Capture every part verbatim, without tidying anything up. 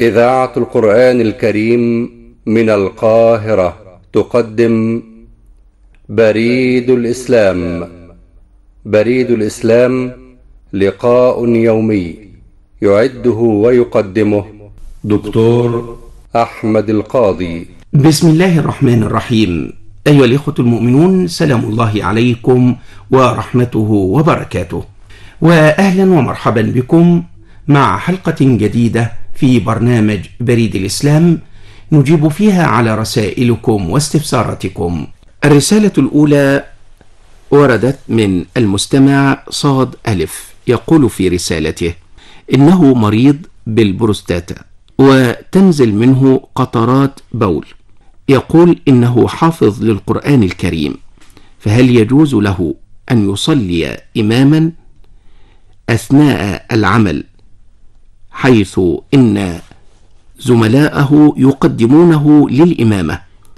إذاعة القرآن الكريم من القاهرة تقدم بريد الإسلام. بريد الإسلام لقاء يومي يعده ويقدمه دكتور أحمد القاضي. بسم الله الرحمن الرحيم. أيها الإخوة المؤمنون، سلام الله عليكم ورحمته وبركاته، وأهلا ومرحبا بكم مع حلقة جديدة في برنامج بريد الإسلام نجيب فيها على رسائلكم واستفساراتكم. الرسالة الأولى وردت من المستمع صاد ألف، يقول في رسالته: إنه مريض بالبروستاتا وتنزل منه قطرات بول. يقول إنه حافظ للقرآن الكريم، فهل يجوز له أن يصلي إماما أثناء العمل، حيث إن زملاءه يقدمونه للإمامة؟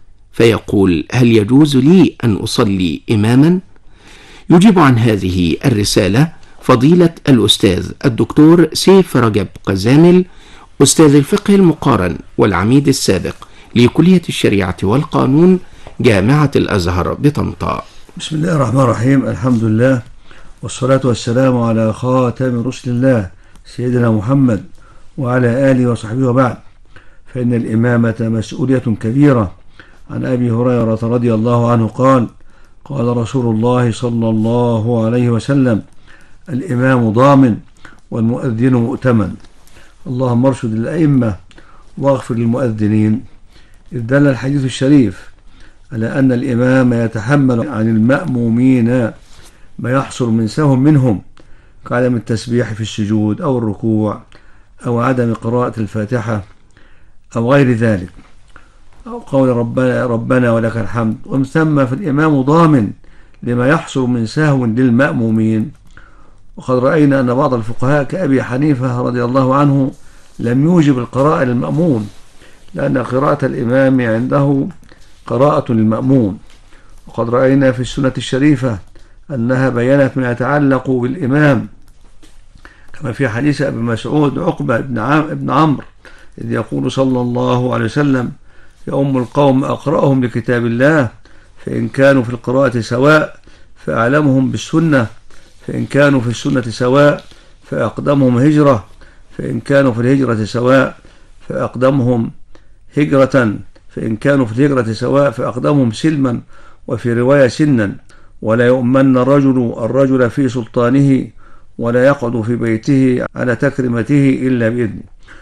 فيقول: هل يجوز لي أن أصلي إماما؟ يجيب عن هذه الرسالة فضيلة الأستاذ الدكتور سيف رجب قزامل، أستاذ الفقه المقارن والعميد السابق لكلية الشريعة والقانون جامعة الأزهر بطنطا. بسم الله الرحمن الرحيم. الحمد لله والصلاة والسلام على خاتم رسل الله سيدنا محمد وعلى آله وصحبه، وبعد، فإن الإمامة مسؤولية كبيرة. عن أبي هريرة رضي الله عنه قال: قال رسول الله صلى الله عليه وسلم: الإمام ضامن والمؤذن مؤتمن. اللهم ارشد الأئمة واغفر للمؤذنين. إذ دل الحديث الشريف على أن الإمام يتحمل عن المأمومين ما يحصل من سهو منهم، كعدم التسبيح في السجود أو الركوع أو عدم قراءة الفاتحة أو غير ذلك، أو قول ربنا, ربنا ولك الحمد. ومن ثم فالإمام ضامن لما يحصل من سهو للمأمومين. وقد رأينا أن بعض الفقهاء كأبي حنيفة رضي الله عنه لم يوجب القراءة للمأموم، لأن قراءة الإمام عنده قراءة للمأموم. وقد رأينا في السنة الشريفة أنها بيّنت ما يتعلق بالإمام، كما في حديث أبي مسعود عقبة بن عمرو إذ يقول صلى الله عليه وسلم: يؤم القوم أقرأهم لكتاب الله، فإن كانوا في القراءة سواء فأعلمهم بالسنة، فإن كانوا في السنة سواء فأقدمهم هجرة، فإن كانوا في الهجرة سواء فأقدمهم هجرة، فإن كانوا في الهجرة سواء فأقدمهم سلما، وفي رواية سنا. ولا يؤمن الرجل الرجل في سلطانه، ولا يقعد في بيته على تكريمته إلا بإذنه.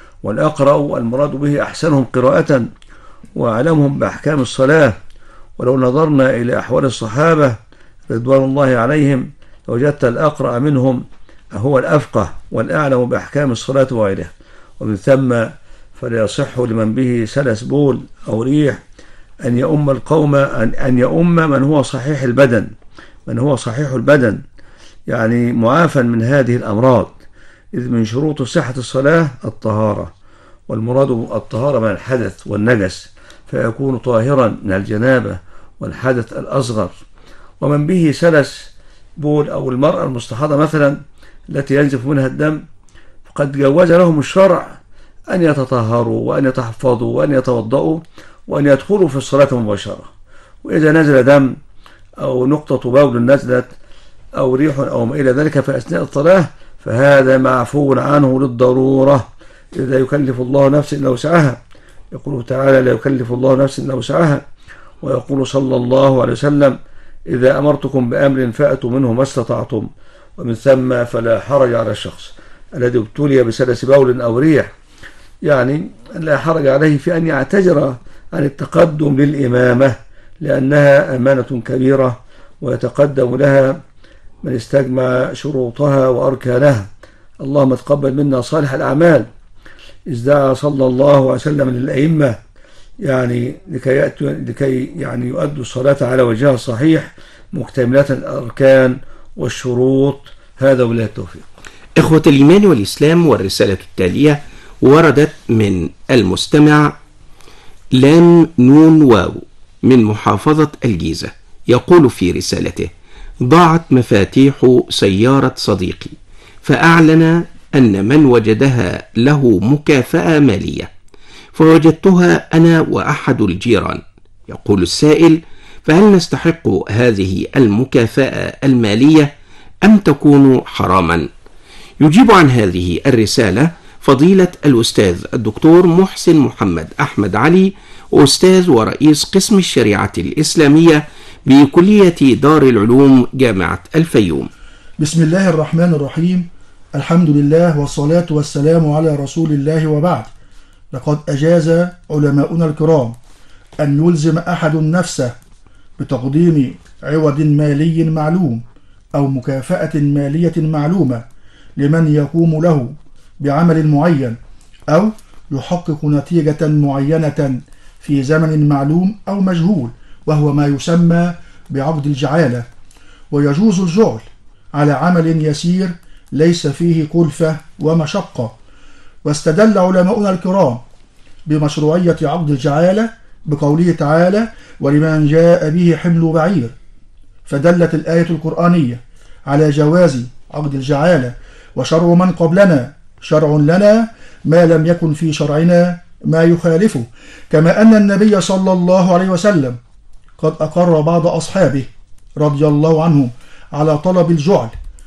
والأقرأ المراد به أحسنهم قراءة وأعلمهم بأحكام الصلاة. ولو نظرنا إلى أحوال الصحابة رضوان الله عليهم لوجدت الأقرأ منهم هو الأفقه والأعلم بأحكام الصلاة وغيرها. ومن ثم فلا يصح لمن به سلس بول أو ريح أن يؤم القوم أن, أن يؤم من هو صحيح البدن من هو صحيح البدن يعني معافى من هذه الأمراض، إذ من شروط صحة الصلاة الطهارة، والمراد الطهارة من الحدث والنجس، فيكون طاهرا من الجنابة والحدث الأصغر. ومن به سلس بول أو المرأة المستحاضة مثلا التي ينزف منها الدم، فقد جوز لهم الشرع أن يتطهروا وأن يتحفظوا وأن يتوضؤوا وأن يدخلوا في الصلاة مباشرة. وإذا نزل دم أو نقطة بول نزلت أو ريح أو ما إلى ذلك في أثناء الصلاة فهذا معفو عنه للضرورة، إذا يكلف الله نفسا إلا وسعها. يقول تعالى: لا يكلف الله نفسا إلا وسعها. ويقول صلى الله عليه وسلم: إذا أمرتكم بأمر فأتوا منه ما استطعتم. ومن ثم فلا حرج على الشخص الذي ابتلي بسلس بول أو ريح، يعني لا حرج عليه في أن يعتذر عن التقدم للإمامة، لأنها أمانة كبيرة ويتقدم لها من استجمع شروطها وأركانها. اللهم تقبل منا صالح الأعمال. إذ دعا صلى الله عليه وسلم للأئمة يعني لكي, لكي يعني يؤدوا الصلاة على وجهها الصحيح مكتملة الأركان والشروط. هذا وبالله التوفيق. إخوة الإيمان والإسلام، والرسالة التالية وردت من المستمع لام نون واو من محافظة الجيزة، يقول في رسالته: ضاعت مفاتيح سيارة صديقي، فأعلن أن من وجدها له مكافأة مالية، فوجدتها أنا وأحد الجيران. يقول السائل: فهل نستحق هذه المكافأة المالية أم تكون حراما؟ يجيب عن هذه الرسالة فضيلة الأستاذ الدكتور محسن محمد أحمد علي، أستاذ ورئيس قسم الشريعة الإسلامية بكلية دار العلوم جامعة الفيوم. بسم الله الرحمن الرحيم. الحمد لله والصلاة والسلام على رسول الله، وبعد. لقد أجاز علماؤنا الكرام أن يلزم أحد نفسه بتقديم عوض مالي معلوم أو مكافأة مالية معلومة لمن يقوم له بعمل معين أو يحقق نتيجة معينة في زمن معلوم أو مجهول، وهو ما يسمى بعقد الجعالة. ويجوز الجعل على عمل يسير ليس فيه كلفة ومشقة. واستدل علماؤنا الكرام بمشروعية عقد الجعالة بقوله تعالى: ولمن جاء به حمل بعير. فدلت الآية القرآنية على جواز عقد الجعالة. وشرع من قبلنا شرع لنا ما لم يكن في شرعنا ما يخالفه، كما أن النبي صلى الله عليه وسلم قد أقر بعض أصحابه رضي الله عنهم على طلب الجعل،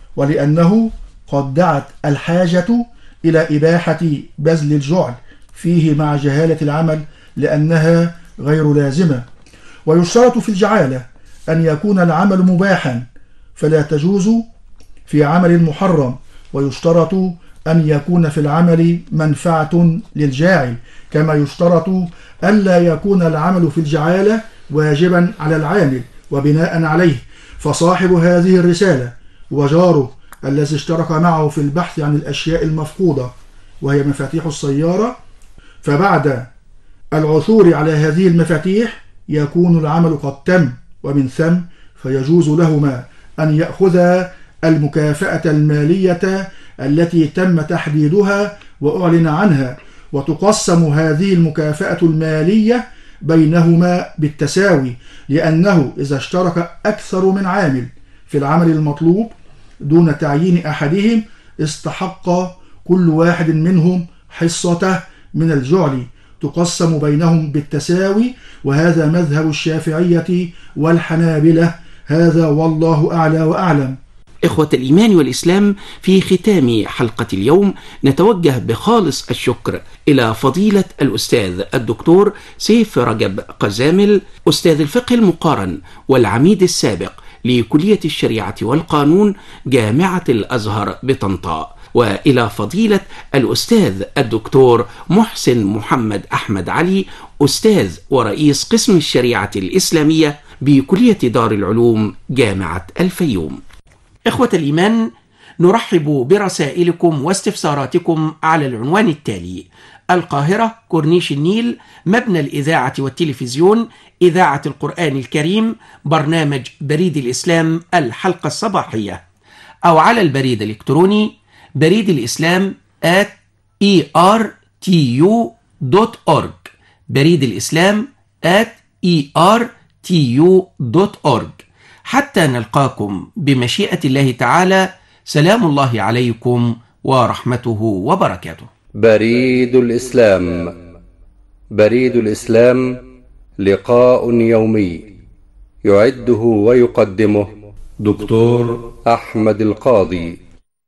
ولأنه قد دعت الحاجة إلى إباحة بذل الجعل فيه مع جهالة العمل لأنها غير لازمة. ويشترط في الجعالة أن يكون العمل مباحا فلا تجوز في عمل محرم، ويشترط أن يكون في العمل منفعة للجاعل، كما يشترط ألا يكون العمل في الجعالة واجبا على العامل. وبناء عليه فصاحب هذه الرسالة وجاره الذي اشترك معه في البحث عن الأشياء المفقودة وهي مفاتيح السيارة، فبعد العثور على هذه المفاتيح يكون العمل قد تم، ومن ثم فيجوز لهما أن يأخذا المكافأة المالية التي تم تحديدها وأعلن عنها، وتقسم هذه المكافأة المالية بينهما بالتساوي، لأنه إذا اشترك أكثر من عامل في العمل المطلوب دون تعيين أحدهم استحق كل واحد منهم حصته من الجعل تقسم بينهم بالتساوي، وهذا مذهب الشافعية والحنابلة. هذا والله أعلى وأعلم. إخوة الإيمان والإسلام، في ختام حلقة اليوم نتوجه بخالص الشكر إلى فضيلة الأستاذ الدكتور سيف رجب قزامل، أستاذ الفقه المقارن والعميد السابق لكلية الشريعة والقانون جامعة الأزهر بطنطا، وإلى فضيلة الأستاذ الدكتور محسن محمد أحمد علي، أستاذ ورئيس قسم الشريعة الإسلامية بكلية دار العلوم جامعة الفيوم. إخوة الإيمان، نرحب برسائلكم واستفساراتكم على العنوان التالي: القاهرة، كورنيش النيل، مبنى الإذاعة والتلفزيون، إذاعة القرآن الكريم، برنامج بريد الإسلام الحلقة الصباحية، أو على البريد الإلكتروني بريد الإسلام at إي آر تي يو دوت أورج، بريد الإسلام at إي آر تي يو دوت أورج. حتى نلقاكم بمشيئة الله تعالى، سلام الله عليكم ورحمته وبركاته. بريد الإسلام. بريد الإسلام لقاء يومي يعده ويقدمه دكتور أحمد القاضي.